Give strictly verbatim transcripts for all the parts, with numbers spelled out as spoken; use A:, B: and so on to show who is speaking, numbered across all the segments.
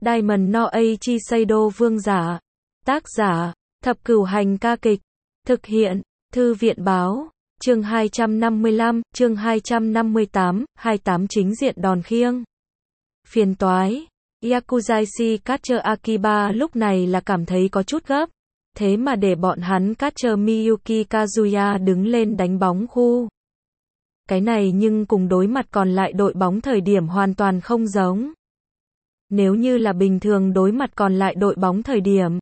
A: Diamond no Aichi Seido vương giả. Tác giả, Thập Cửu Hành ca kịch. Thực hiện, Thư viện Báo. Chương hai trăm năm mươi lăm, chương hai trăm năm mươi tám, hai mươi tám chính diện đòn khiêng. Phiền toái. Yakuzashi Catcher Akiba lúc này là cảm thấy có chút gấp. Thế mà để bọn hắn Catcher Miyuki Kazuya đứng lên đánh bóng khu. Cái này nhưng cùng đối mặt còn lại đội bóng thời điểm hoàn toàn không giống. Nếu như là bình thường đối mặt còn lại đội bóng thời điểm.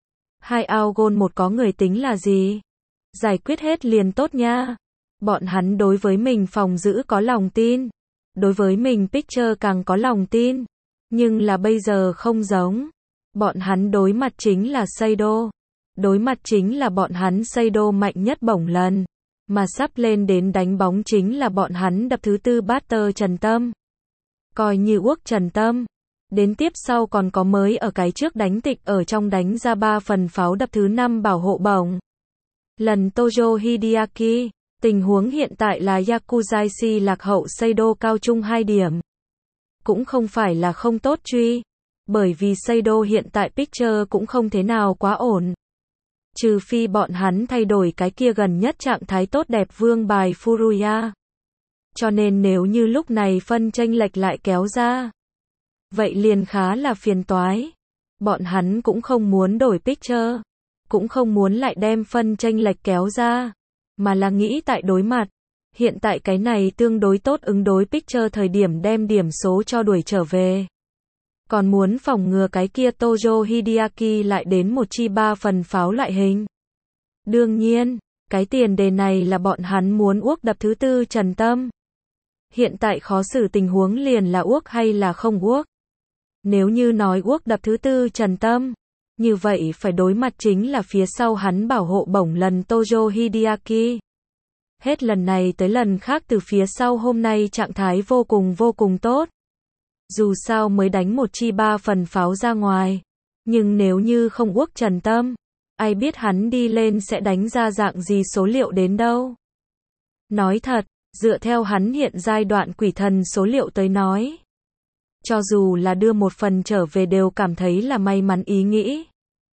A: Hai out goal một có người tính là gì? Giải quyết hết liền tốt nha. Bọn hắn đối với mình phòng giữ có lòng tin. Đối với mình pitcher càng có lòng tin. Nhưng là bây giờ không giống. Bọn hắn đối mặt chính là Seido. Đối mặt chính là bọn hắn Seido mạnh nhất bổng lần. Mà sắp lên đến đánh bóng chính là bọn hắn đập thứ tư batter Trần Tâm. Coi như uốc Trần Tâm. Đến tiếp sau còn có mới ở cái trước đánh tịch ở trong đánh ra ba phần pháo đập thứ năm bảo hộ bổng. Lần Tojo Hideaki, tình huống hiện tại là Yakuzashi lạc hậu Seido cao trung hai điểm. Cũng không phải là không tốt truy, bởi vì Seido hiện tại pitcher cũng không thế nào quá ổn. Trừ phi bọn hắn thay đổi cái kia gần nhất trạng thái tốt đẹp vương bài Furuya. Cho nên nếu như lúc này phân chênh lệch lại kéo ra, vậy liền khá là phiền toái. Bọn hắn cũng không muốn đổi pitcher, cũng không muốn lại đem phân chênh lệch kéo ra, mà là nghĩ tại đối mặt. Hiện tại cái này tương đối tốt ứng đối pitcher thời điểm đem điểm số cho đuổi trở về. Còn muốn phòng ngừa cái kia Tojo Hideaki lại đến một chi ba phần pháo loại hình. Đương nhiên, cái tiền đề này là bọn hắn muốn uốc đập thứ tư Trần Tâm. Hiện tại khó xử tình huống liền là uốc hay là không uốc. Nếu như nói uốc đập thứ tư Trần Tâm, như vậy phải đối mặt chính là phía sau hắn bảo hộ bổng lần Tojo Hideaki. Hết lần này tới lần khác từ phía sau hôm nay trạng thái vô cùng vô cùng tốt. Dù sao mới đánh một chi ba phần pháo ra ngoài. Nhưng nếu như không uốc Trần Tâm, ai biết hắn đi lên sẽ đánh ra dạng gì số liệu đến đâu. Nói thật, dựa theo hắn hiện giai đoạn quỷ thần số liệu tới nói. Cho dù là đưa một phần trở về đều cảm thấy là may mắn ý nghĩ.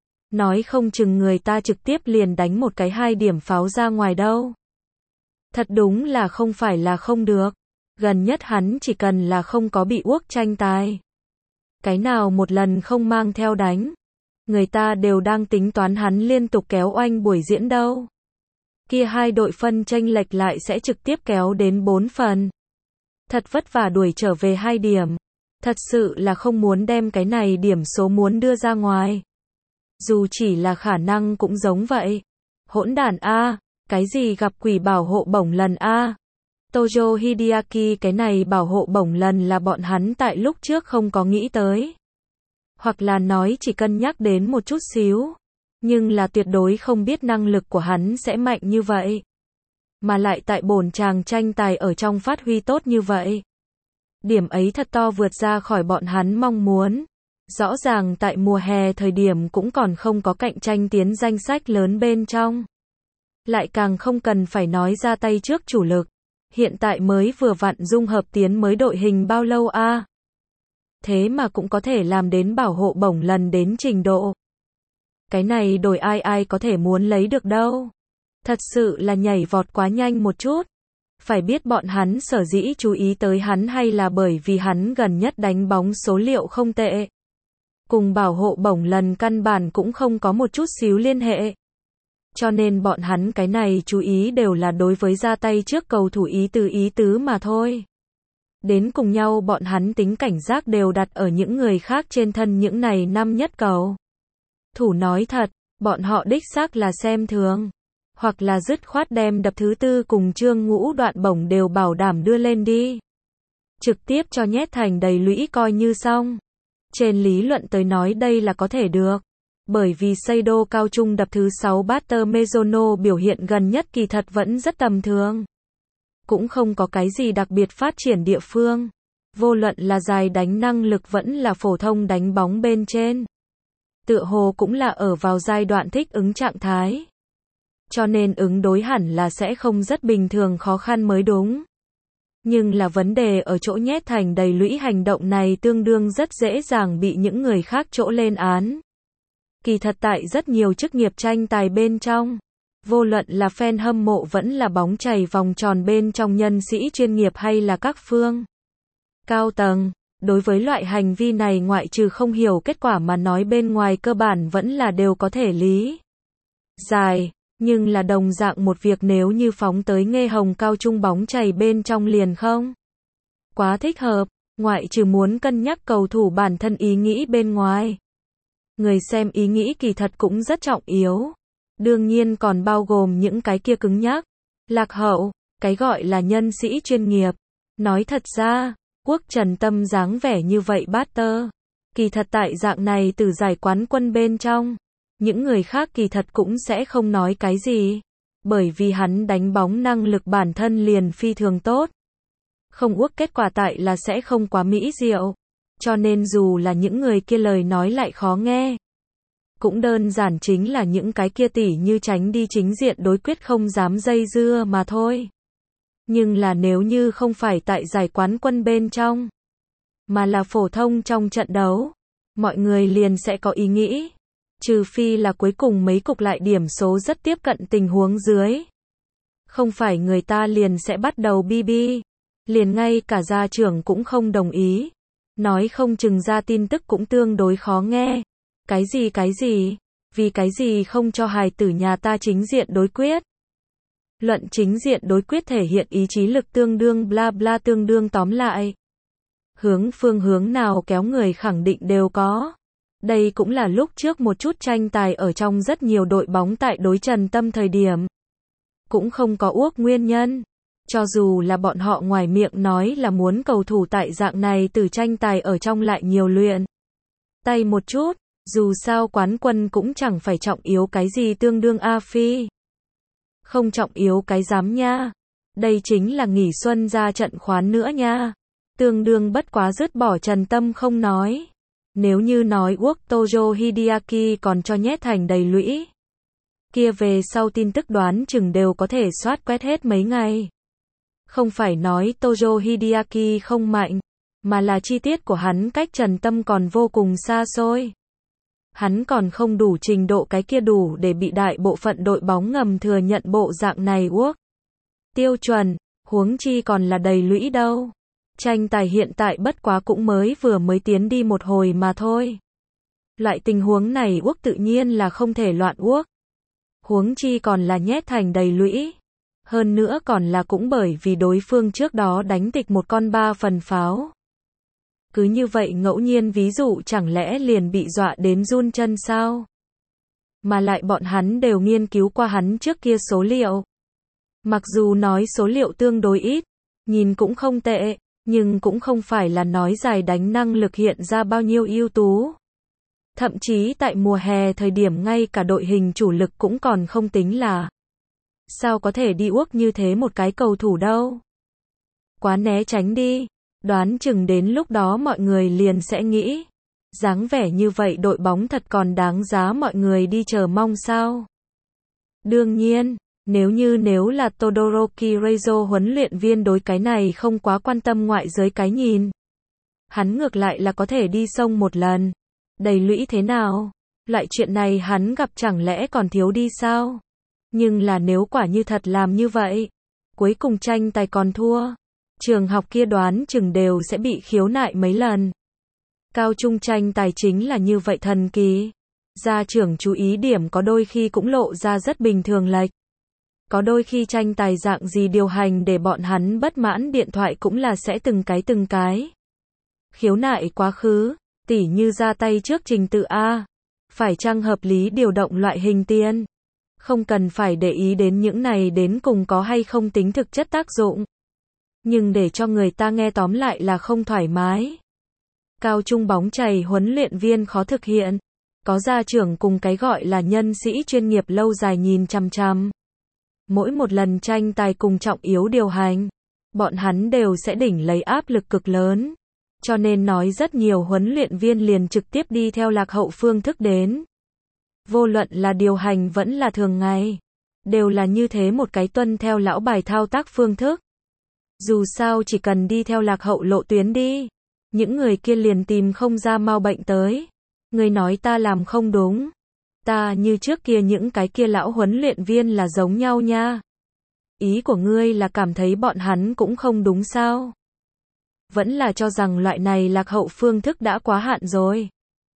A: Nói không chừng người ta trực tiếp liền đánh một cái hai điểm pháo ra ngoài đâu. Thật đúng là không phải là không được. Gần nhất hắn chỉ cần là không có bị uốc tranh tài. Cái nào một lần không mang theo đánh. Người ta đều đang tính toán hắn liên tục kéo oanh buổi diễn đâu. Kia hai đội phân chênh lệch lại sẽ trực tiếp kéo đến bốn phần. Thật vất vả đuổi trở về hai điểm. Thật sự là không muốn đem cái này điểm số muốn đưa ra ngoài. Dù chỉ là khả năng cũng giống vậy. Hỗn đản A, cái gì gặp quỷ bảo hộ bổng lần A. Tojo Hideaki cái này bảo hộ bổng lần là bọn hắn tại lúc trước không có nghĩ tới. Hoặc là nói chỉ cân nhắc đến một chút xíu. Nhưng là tuyệt đối không biết năng lực của hắn sẽ mạnh như vậy. Mà lại tại bổn chàng tranh tài ở trong phát huy tốt như vậy. Điểm ấy thật to vượt ra khỏi bọn hắn mong muốn. Rõ ràng tại mùa hè thời điểm cũng còn không có cạnh tranh tiến danh sách lớn bên trong. Lại càng không cần phải nói ra tay trước chủ lực. Hiện tại mới vừa vặn dung hợp tiến mới đội hình bao lâu a? À? Thế mà cũng có thể làm đến bảo hộ bổng lần đến trình độ. Cái này đổi ai ai có thể muốn lấy được đâu. Thật sự là nhảy vọt quá nhanh một chút. Phải biết bọn hắn sở dĩ chú ý tới hắn hay là bởi vì hắn gần nhất đánh bóng số liệu không tệ. Cùng bảo hộ bổng lần căn bản cũng không có một chút xíu liên hệ. Cho nên bọn hắn cái này chú ý đều là đối với ra tay trước cầu thủ ý tứ ý tứ mà thôi. Đến cùng nhau bọn hắn tính cảnh giác đều đặt ở những người khác trên thân những này năm nhất cầu. Thủ nói thật, bọn họ đích xác là xem thường. Hoặc là dứt khoát đem đập thứ tư cùng Trương Ngũ đoạn bổng đều bảo đảm đưa lên đi. Trực tiếp cho nhét thành đầy lũy coi như xong. Trên lý luận tới nói đây là có thể được. Bởi vì Seido cao trung đập thứ sáu batter Mizuno biểu hiện gần nhất kỳ thật vẫn rất tầm thường. Cũng không có cái gì đặc biệt phát triển địa phương. Vô luận là dài đánh năng lực vẫn là phổ thông đánh bóng bên trên. Tựa hồ cũng là ở vào giai đoạn thích ứng trạng thái. Cho nên ứng đối hẳn là sẽ không rất bình thường khó khăn mới đúng. Nhưng là vấn đề ở chỗ nhét thành đầy lũy hành động này tương đương rất dễ dàng bị những người khác chỗ lên án. Kỳ thật tại rất nhiều chức nghiệp tranh tài bên trong, vô luận là fan hâm mộ vẫn là bóng chày vòng tròn bên trong nhân sĩ chuyên nghiệp hay là các phương cao tầng, đối với loại hành vi này ngoại trừ không hiểu kết quả mà nói bên ngoài cơ bản vẫn là đều có thể lý giải, nhưng là đồng dạng một việc nếu như phóng tới Nghê Hồng cao trung bóng chày bên trong liền không quá thích hợp, ngoại trừ muốn cân nhắc cầu thủ bản thân ý nghĩ bên ngoài. Người xem ý nghĩ kỳ thật cũng rất trọng yếu. Đương nhiên còn bao gồm những cái kia cứng nhắc, lạc hậu, cái gọi là nhân sĩ chuyên nghiệp. Nói thật ra, Quốc Trần Tâm dáng vẻ như vậy bát tơ. Kỳ thật tại dạng này từ giải quán quân bên trong, những người khác kỳ thật cũng sẽ không nói cái gì. Bởi vì hắn đánh bóng năng lực bản thân liền phi thường tốt. Không uốc kết quả tại là sẽ không quá mỹ diệu. Cho nên dù là những người kia lời nói lại khó nghe. Cũng đơn giản chính là những cái kia tỉ như tránh đi chính diện đối quyết không dám dây dưa mà thôi. Nhưng là nếu như không phải tại giải quán quân bên trong, mà là phổ thông trong trận đấu, mọi người liền sẽ có ý nghĩ. Trừ phi là cuối cùng mấy cục lại điểm số rất tiếp cận tình huống dưới. Không phải người ta liền sẽ bắt đầu bi bi. Liền ngay cả gia trưởng cũng không đồng ý. Nói không chừng ra tin tức cũng tương đối khó nghe. Cái gì cái gì? Vì cái gì không cho hài tử nhà ta chính diện đối quyết? Luận chính diện đối quyết thể hiện ý chí lực tương đương bla bla tương đương tóm lại. Hướng phương hướng nào kéo người khẳng định đều có. Đây cũng là lúc trước một chút tranh tài ở trong rất nhiều đội bóng tại đối Trần Tâm thời điểm. Cũng không có uốc nguyên nhân. Cho dù là bọn họ ngoài miệng nói là muốn cầu thủ tại dạng này từ tranh tài ở trong lại nhiều luyện tay một chút, dù sao quán quân cũng chẳng phải trọng yếu cái gì tương đương A Phi. Không trọng yếu cái dám nha. Đây chính là nghỉ xuân ra trận khoán nữa nha. Tương đương bất quá dứt bỏ Trần Tâm không nói. Nếu như nói uốc Tojo Hideaki còn cho nhét thành đầy lũy. Kia về sau tin tức đoán chừng đều có thể soát quét hết mấy ngày. Không phải nói Tojo Hideaki không mạnh, mà là chi tiết của hắn cách Trần Tâm còn vô cùng xa xôi. Hắn còn không đủ trình độ cái kia đủ để bị đại bộ phận đội bóng ngầm thừa nhận bộ dạng này uốc. Tiêu chuẩn, huống chi còn là đầy lũy đâu. Tranh tài hiện tại bất quá cũng mới vừa mới tiến đi một hồi mà thôi. Loại tình huống này uốc tự nhiên là không thể loạn uốc. Huống chi còn là nhét thành đầy lũy. Hơn nữa còn là cũng bởi vì đối phương trước đó đánh tịch một con ba phần pháo. Cứ như vậy ngẫu nhiên ví dụ chẳng lẽ liền bị dọa đến run chân sao? Mà lại bọn hắn đều nghiên cứu qua hắn trước kia số liệu. Mặc dù nói số liệu tương đối ít, nhìn cũng không tệ, nhưng cũng không phải là nói giải đánh năng lực hiện ra bao nhiêu ưu tú. Thậm chí tại mùa hè thời điểm ngay cả đội hình chủ lực cũng còn không tính là. Sao có thể đi uốc như thế một cái cầu thủ đâu? Quá né tránh đi. Đoán chừng đến lúc đó mọi người liền sẽ nghĩ. Dáng vẻ như vậy đội bóng thật còn đáng giá mọi người đi chờ mong sao? Đương nhiên, nếu như nếu là Todoroki Reizo huấn luyện viên đối cái này không quá quan tâm ngoại giới cái nhìn. Hắn ngược lại là có thể đi sông một lần. Đầy lũy thế nào? Loại chuyện này hắn gặp chẳng lẽ còn thiếu đi sao? Nhưng là nếu quả như thật làm như vậy, cuối cùng tranh tài còn thua, trường học kia đoán chừng đều sẽ bị khiếu nại mấy lần. Cao trung tranh tài chính là như vậy thần kỳ. Gia trưởng chú ý điểm có đôi khi cũng lộ ra rất bình thường lệch. Có đôi khi tranh tài dạng gì điều hành để bọn hắn bất mãn điện thoại cũng là sẽ từng cái từng cái. Khiếu nại quá khứ, tỉ như ra tay trước trình tự A. Phải chăng hợp lý điều động loại hình tiền. Không cần phải để ý đến những này đến cùng có hay không tính thực chất tác dụng. Nhưng để cho người ta nghe tóm lại là không thoải mái. Cao trung bóng chày huấn luyện viên khó thực hiện. Có gia trưởng cùng cái gọi là nhân sĩ chuyên nghiệp lâu dài nhìn chằm chằm. Mỗi một lần tranh tài cùng trọng yếu điều hành, bọn hắn đều sẽ đỉnh lấy áp lực cực lớn. Cho nên nói rất nhiều huấn luyện viên liền trực tiếp đi theo lạc hậu phương thức đến. Vô luận là điều hành vẫn là thường ngày, đều là như thế một cái tuân theo lão bài thao tác phương thức. Dù sao chỉ cần đi theo lạc hậu lộ tuyến đi, những người kia liền tìm không ra mau bệnh tới. Ngươi nói ta làm không đúng. Ta như trước kia những cái kia lão huấn luyện viên là giống nhau nha. Ý của ngươi là cảm thấy bọn hắn cũng không đúng sao? Vẫn là cho rằng loại này lạc hậu phương thức đã quá hạn rồi.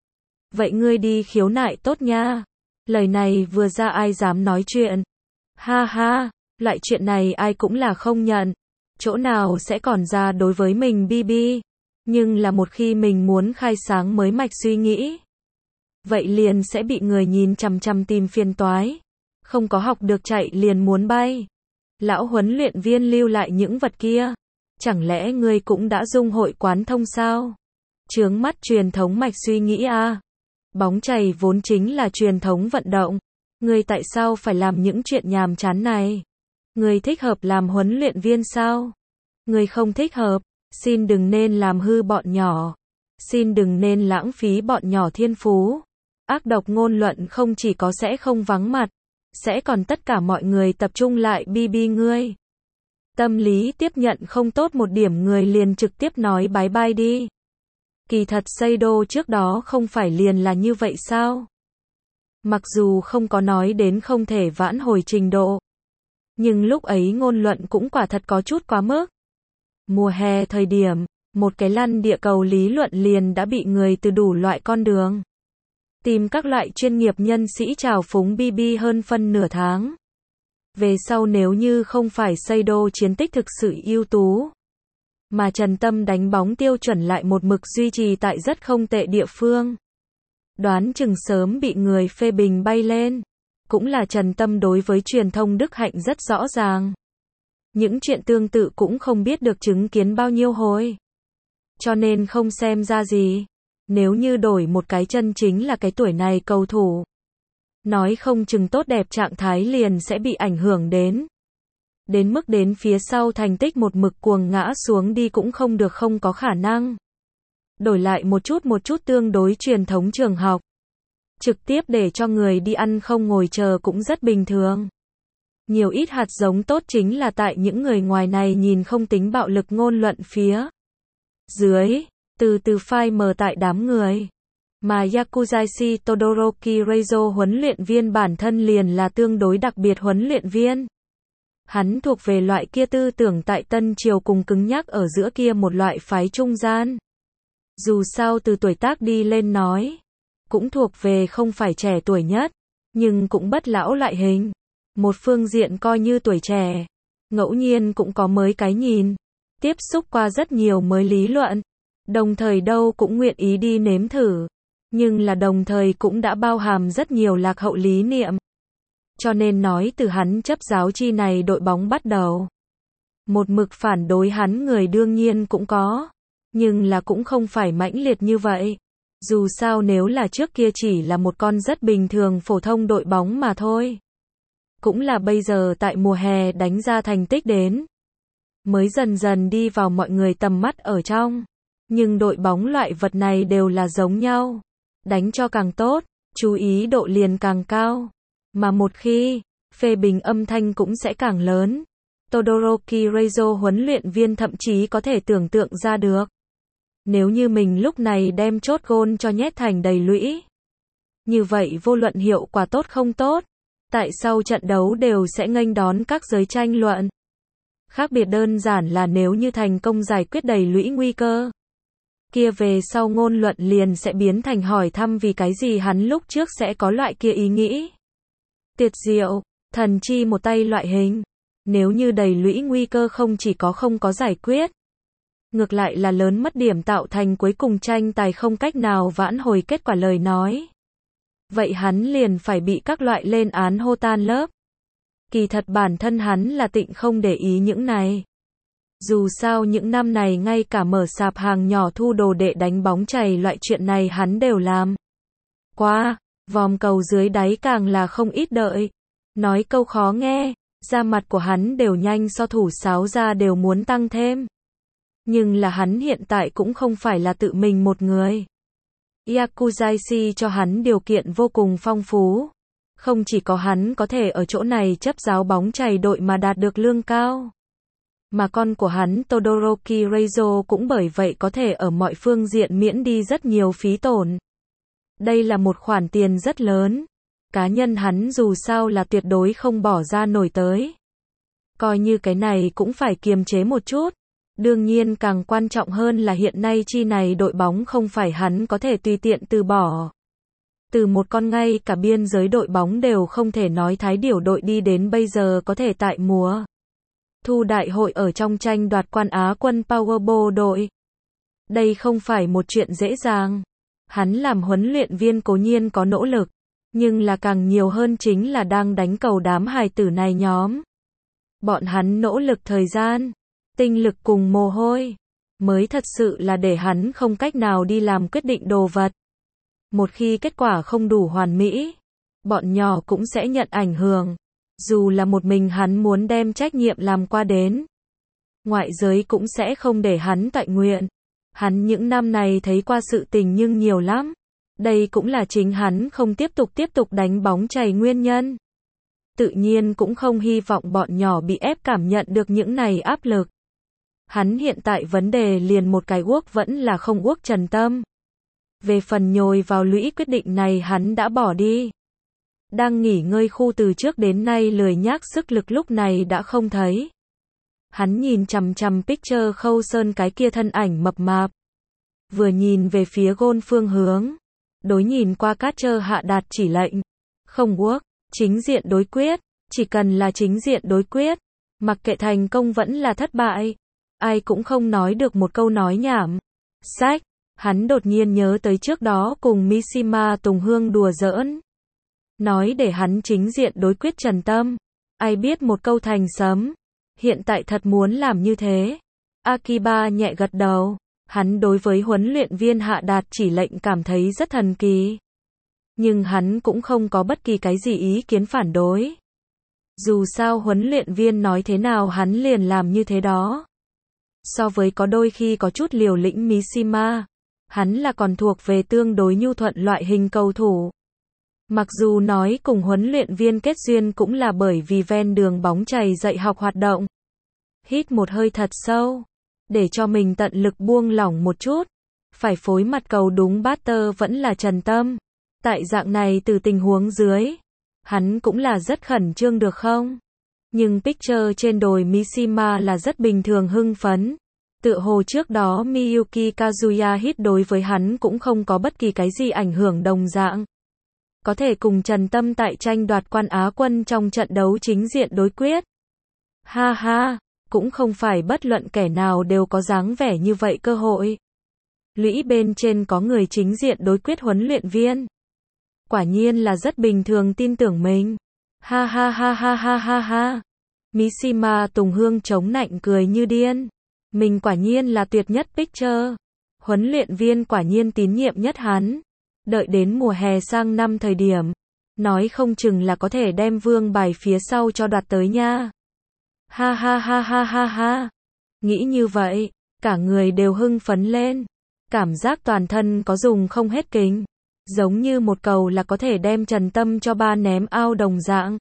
A: Vậy ngươi đi khiếu nại tốt nha. Lời này vừa ra ai dám nói chuyện. Ha ha, loại chuyện này ai cũng là không nhận. Chỗ nào sẽ còn ra đối với mình bi bi. Nhưng là một khi mình muốn khai sáng mới mạch suy nghĩ, vậy liền sẽ bị người nhìn chằm chằm tìm phiền toái. Không có học được chạy liền muốn bay. Lão huấn luyện viên lưu lại những vật kia. Chẳng lẽ ngươi cũng đã dung hội quán thông sao? Chướng mắt truyền thống mạch suy nghĩ à? Bóng chày vốn chính là truyền thống vận động. Ngươi tại sao phải làm những chuyện nhàm chán này? Ngươi thích hợp làm huấn luyện viên sao? Ngươi không thích hợp, xin đừng nên làm hư bọn nhỏ. Xin đừng nên lãng phí bọn nhỏ thiên phú. Ác độc ngôn luận không chỉ có sẽ không vắng mặt, sẽ còn tất cả mọi người tập trung lại bi bi ngươi. Tâm lý tiếp nhận không tốt một điểm người liền trực tiếp nói bái bai đi. Kỳ thật Seido trước đó không phải liền là như vậy sao? Mặc dù không có nói đến không thể vãn hồi trình độ, nhưng lúc ấy ngôn luận cũng quả thật có chút quá mức. Mùa hè thời điểm, một cái lăn địa cầu lý luận liền đã bị người từ đủ loại con đường tìm các loại chuyên nghiệp nhân sĩ trào phúng bi bi hơn phân nửa tháng. Về sau nếu như không phải Seido chiến tích thực sự ưu tú, mà Trần Tâm đánh bóng tiêu chuẩn lại một mực duy trì tại rất không tệ địa phương, đoán chừng sớm bị người phê bình bay lên. Cũng là Trần Tâm đối với truyền thông đức hạnh rất rõ ràng. Những chuyện tương tự cũng không biết được chứng kiến bao nhiêu hồi. Cho nên không xem ra gì. Nếu như đổi một cái chân chính là cái tuổi này cầu thủ, nói không chừng tốt đẹp trạng thái liền sẽ bị ảnh hưởng đến. Đến mức đến phía sau thành tích một mực cuồng ngã xuống đi cũng không được, không có khả năng. Đổi lại một chút một chút tương đối truyền thống trường học, trực tiếp để cho người đi ăn không ngồi chờ cũng rất bình thường. Nhiều ít hạt giống tốt chính là tại những người ngoài này nhìn không tính bạo lực ngôn luận phía dưới, từ từ phai mờ tại đám người. Mà Yakuzashi Todoroki Reizo huấn luyện viên bản thân liền là tương đối đặc biệt huấn luyện viên. Hắn thuộc về loại kia tư tưởng tại Tân Triều cùng cứng nhắc ở giữa kia một loại phái trung gian. Dù sao từ tuổi tác đi lên nói, cũng thuộc về không phải trẻ tuổi nhất, nhưng cũng bất lão loại hình. Một phương diện coi như tuổi trẻ, ngẫu nhiên cũng có mới cái nhìn, tiếp xúc qua rất nhiều mới lý luận, đồng thời đâu cũng nguyện ý đi nếm thử, nhưng là đồng thời cũng đã bao hàm rất nhiều lạc hậu lý niệm. Cho nên nói từ hắn chấp giáo chi này đội bóng bắt đầu, một mực phản đối hắn người đương nhiên cũng có, nhưng là cũng không phải mãnh liệt như vậy. Dù sao nếu là trước kia chỉ là một con rất bình thường phổ thông đội bóng mà thôi, cũng là bây giờ tại mùa hè đánh ra thành tích đến, mới dần dần đi vào mọi người tầm mắt ở trong. Nhưng đội bóng loại vật này đều là giống nhau, đánh cho càng tốt, chú ý độ liền càng cao, mà một khi phê bình âm thanh cũng sẽ càng lớn. Todoroki Reizo huấn luyện viên thậm chí có thể tưởng tượng ra được, nếu như mình lúc này đem chốt gôn cho nhét thành đầy lũy, như vậy vô luận hiệu quả tốt không tốt, tại sau trận đấu đều sẽ nghênh đón các giới tranh luận. Khác biệt đơn giản là nếu như thành công giải quyết đầy lũy nguy cơ, kia về sau ngôn luận liền sẽ biến thành hỏi thăm vì cái gì hắn lúc trước sẽ có loại kia ý nghĩ. Tuyệt diệu, thần chi một tay loại hình. Nếu như đầy lũy nguy cơ không chỉ có không có giải quyết, ngược lại là lớn mất điểm tạo thành cuối cùng tranh tài không cách nào vãn hồi kết quả lời nói, vậy hắn liền phải bị các loại lên án hô tan lớp. Kỳ thật bản thân hắn là tịnh không để ý những này. Dù sao những năm này ngay cả mở sạp hàng nhỏ thu đồ đệ đánh bóng chày loại chuyện này hắn đều làm qua, vòm cầu dưới đáy càng là không ít đợi. Nói câu khó nghe, da mặt của hắn đều nhanh so thủ sáo ra đều muốn tăng thêm. Nhưng là hắn hiện tại cũng không phải là tự mình một người. Yakuzashi cho hắn điều kiện vô cùng phong phú. Không chỉ có hắn có thể ở chỗ này chấp giáo bóng chày đội mà đạt được lương cao, Mà con của hắn Todoroki Reizo cũng bởi vậy có thể ở mọi phương diện miễn đi rất nhiều phí tổn. Đây là một khoản tiền rất lớn. Cá nhân hắn dù sao là tuyệt đối không bỏ ra nổi tới. Coi như cái này cũng phải kiềm chế một chút. Đương nhiên càng quan trọng hơn là hiện nay chi này đội bóng không phải hắn có thể tùy tiện từ bỏ. Từ một con ngay cả biên giới đội bóng đều không thể nói Thái Điểu đội đi đến bây giờ có thể tại mùa thu đại hội ở trong tranh đoạt quan Á quân Powerball đội. Đây không phải một chuyện dễ dàng. Hắn làm huấn luyện viên cố nhiên có nỗ lực, nhưng là càng nhiều hơn chính là đang đánh cầu đám hài tử này nhóm. Bọn hắn nỗ lực thời gian, tinh lực cùng mồ hôi, mới thật sự là để hắn không cách nào đi làm quyết định đồ vật. Một khi kết quả không đủ hoàn mỹ, bọn nhỏ cũng sẽ nhận ảnh hưởng. Dù là một mình hắn muốn đem trách nhiệm làm qua đến, ngoại giới cũng sẽ không để hắn tọa nguyện. Hắn những năm này thấy qua sự tình nhưng nhiều lắm. Đây cũng là chính hắn không tiếp tục tiếp tục đánh bóng chày nguyên nhân. Tự nhiên cũng không hy vọng bọn nhỏ bị ép cảm nhận được những này áp lực. Hắn hiện tại vấn đề liền một cái guốc vẫn là không guốc Trần Tâm. Về phần nhồi vào lũy quyết định này hắn đã bỏ đi. Đang nghỉ ngơi khu từ trước đến nay lười nhác sức lực lúc này đã không thấy. Hắn nhìn chằm chằm picture Khâu Sơn cái kia thân ảnh mập mạp. Vừa nhìn về phía gôn phương hướng. Đối nhìn qua Catcher hạ đạt chỉ lệnh. Không work, chính diện đối quyết. Chỉ cần là chính diện đối quyết. Mặc kệ thành công vẫn là thất bại. Ai cũng không nói được một câu nói nhảm. Sách, hắn đột nhiên nhớ tới trước đó cùng Mishima Tùng Hương đùa giỡn. Nói để hắn chính diện đối quyết Trần Tâm. Ai biết một câu thành sấm. Hiện tại thật muốn làm như thế. Akiba nhẹ gật đầu. Hắn đối với huấn luyện viên hạ đạt chỉ lệnh cảm thấy rất thần kỳ. Nhưng hắn cũng không có bất kỳ cái gì ý kiến phản đối. Dù sao huấn luyện viên nói thế nào hắn liền làm như thế đó. So với có đôi khi có chút liều lĩnh Mishima, hắn là còn thuộc về tương đối nhu thuận loại hình cầu thủ. Mặc dù nói cùng huấn luyện viên kết duyên cũng là bởi vì ven đường bóng chày dạy học hoạt động. Hít một hơi thật sâu, để cho mình tận lực buông lỏng một chút. Phải phối mặt cầu đúng batter vẫn là Trần Tâm. Tại dạng này từ tình huống dưới, hắn cũng là rất khẩn trương được không? Nhưng picture trên đồi Mishima là rất bình thường hưng phấn. Tựa hồ trước đó Miyuki Kazuya hit đối với hắn cũng không có bất kỳ cái gì ảnh hưởng đồng dạng. Có thể cùng Trần Tâm tại tranh đoạt quan Á quân trong trận đấu chính diện đối quyết. Ha ha, cũng không phải bất luận kẻ nào đều có dáng vẻ như vậy cơ hội. Lũy bên trên có người chính diện đối quyết huấn luyện viên. Quả nhiên là rất bình thường tin tưởng mình. Ha ha ha ha ha ha ha. Mishima Tùng Hương chống nạnh cười như điên. Mình quả nhiên là tuyệt nhất picture. Huấn luyện viên quả nhiên tín nhiệm nhất hắn. Đợi đến mùa hè sang năm thời điểm, nói không chừng là có thể đem vương bài phía sau cho đoạt tới nha. Ha ha ha ha ha ha. Nghĩ như vậy, cả người đều hưng phấn lên. Cảm giác toàn thân có dùng không hết kính. Giống như một cầu là có thể đem Trần Tâm cho ba ném ao đồng dạng.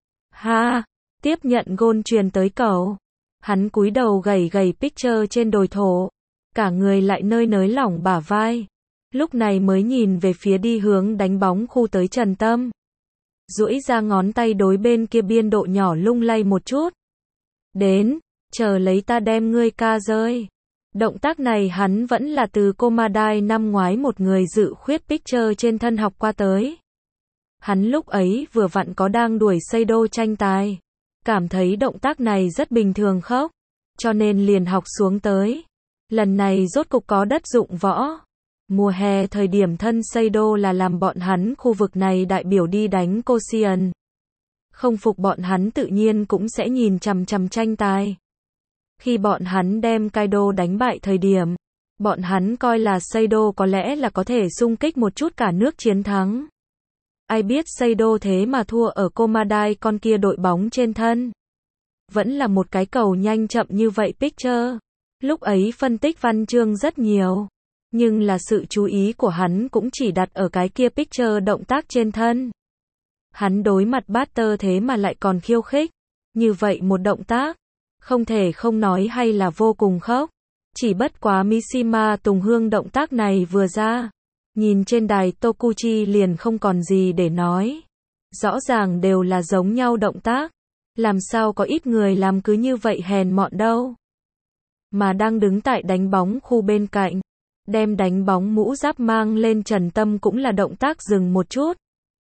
A: Ha, tiếp nhận gôn truyền tới cầu. Hắn cúi đầu gầy gầy picture trên đồi thổ. Cả người lại nơi nới lỏng bả vai. Lúc này mới nhìn về phía đi hướng đánh bóng khu tới Trần Tâm. Duỗi ra ngón tay đối bên kia biên độ nhỏ lung lay một chút. Đến, chờ lấy ta đem ngươi ca rơi. Động tác này hắn vẫn là từ Komadai năm ngoái một người dự khuyết picture trên thân học qua tới. Hắn lúc ấy vừa vặn có đang đuổi Seido tranh tài. Cảm thấy động tác này rất bình thường khóc. Cho nên liền học xuống tới. Lần này rốt cục có đất dụng võ. Mùa hè thời điểm thân Seido là làm bọn hắn khu vực này đại biểu đi đánh Koshien. Không phục bọn hắn tự nhiên cũng sẽ nhìn chằm chằm tranh tài. Khi bọn hắn đem Kaido đánh bại thời điểm, bọn hắn coi là Seido có lẽ là có thể xung kích một chút cả nước chiến thắng. Ai biết Seido thế mà thua ở Komadai con kia đội bóng trên thân. Vẫn là một cái cầu nhanh chậm như vậy picture. Lúc ấy phân tích văn chương rất nhiều. Nhưng là sự chú ý của hắn cũng chỉ đặt ở cái kia picture động tác trên thân. Hắn đối mặt batter thế mà lại còn khiêu khích. Như vậy một động tác. Không thể không nói hay là vô cùng khốc. Chỉ bất quá Mishima Tùng Hương động tác này vừa ra, nhìn trên đài Tokuchi liền không còn gì để nói. Rõ ràng đều là giống nhau động tác, làm sao có ít người làm cứ như vậy hèn mọn đâu. Mà đang đứng tại đánh bóng khu bên cạnh, đem đánh bóng mũ giáp mang lên Trần Tâm cũng là động tác dừng một chút.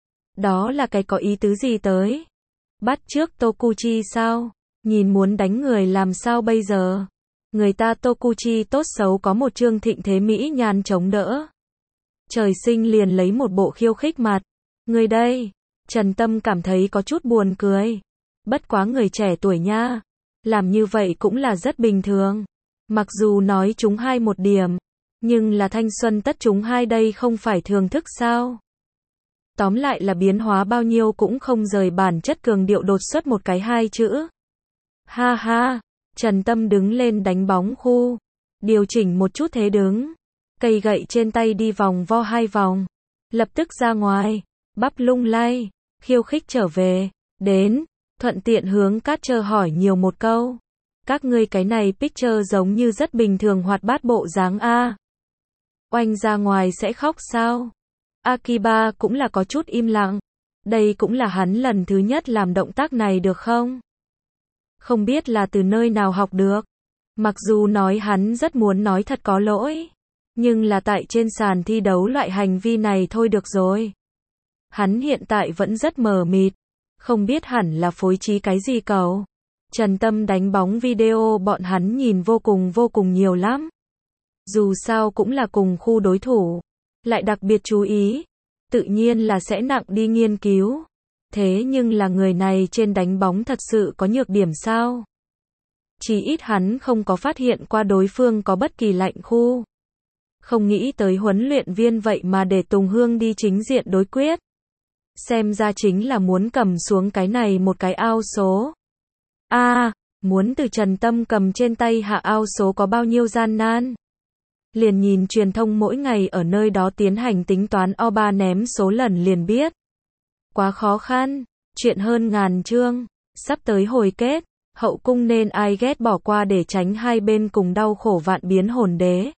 A: Đó là cái có ý tứ gì tới? Bắt trước Tokuchi sao? Nhìn muốn đánh người làm sao bây giờ? Người ta Tokuchi tốt xấu có một trương thịnh thế mỹ nhan chống đỡ. Trời sinh liền lấy một bộ khiêu khích mặt. Người đây, Trần Tâm cảm thấy có chút buồn cười. Bất quá người trẻ tuổi nha, làm như vậy cũng là rất bình thường. Mặc dù nói chúng hai một điểm, nhưng là thanh xuân tất chúng hai đây không phải thường thức sao? Tóm lại là biến hóa bao nhiêu cũng không rời bản chất cường điệu đột xuất một cái hai chữ. Ha ha, Trần Tâm đứng lên đánh bóng khu, điều chỉnh một chút thế đứng, cây gậy trên tay đi vòng vo hai vòng, lập tức ra ngoài, bắp lung lay, khiêu khích trở về, đến, thuận tiện hướng Catcher hỏi nhiều một câu. Các ngươi cái này picture giống như rất bình thường hoạt bát bộ dáng a. Oanh ra ngoài sẽ khóc sao? Akiba cũng là có chút im lặng. Đây cũng là hắn lần thứ nhất làm động tác này được không? Không biết là từ nơi nào học được. Mặc dù nói hắn rất muốn nói thật có lỗi, nhưng là tại trên sàn thi đấu loại hành vi này thôi được rồi. Hắn hiện tại vẫn rất mờ mịt, không biết hẳn là phối trí cái gì cậu. Trần Tâm đánh bóng video bọn hắn nhìn vô cùng vô cùng nhiều lắm. Dù sao cũng là cùng khu đối thủ, lại đặc biệt chú ý, tự nhiên là sẽ nặng đi nghiên cứu. Thế nhưng là người này trên đánh bóng thật sự có nhược điểm sao? Chỉ ít hắn không có phát hiện qua đối phương có bất kỳ lạnh khu. Không nghĩ tới huấn luyện viên vậy mà để Tùng Hương đi chính diện đối quyết. Xem ra chính là muốn cầm xuống cái này một cái ao số. A, à, muốn từ Trần Tâm cầm trên tay hạ ao số có bao nhiêu gian nan. Liền nhìn truyền thông mỗi ngày ở nơi đó tiến hành tính toán o ba ném số lần liền biết. Quá khó khăn, chuyện hơn ngàn chương, sắp tới hồi kết, hậu cung nên ai ghét bỏ qua để tránh hai bên cùng đau khổ vạn biến hồn đế.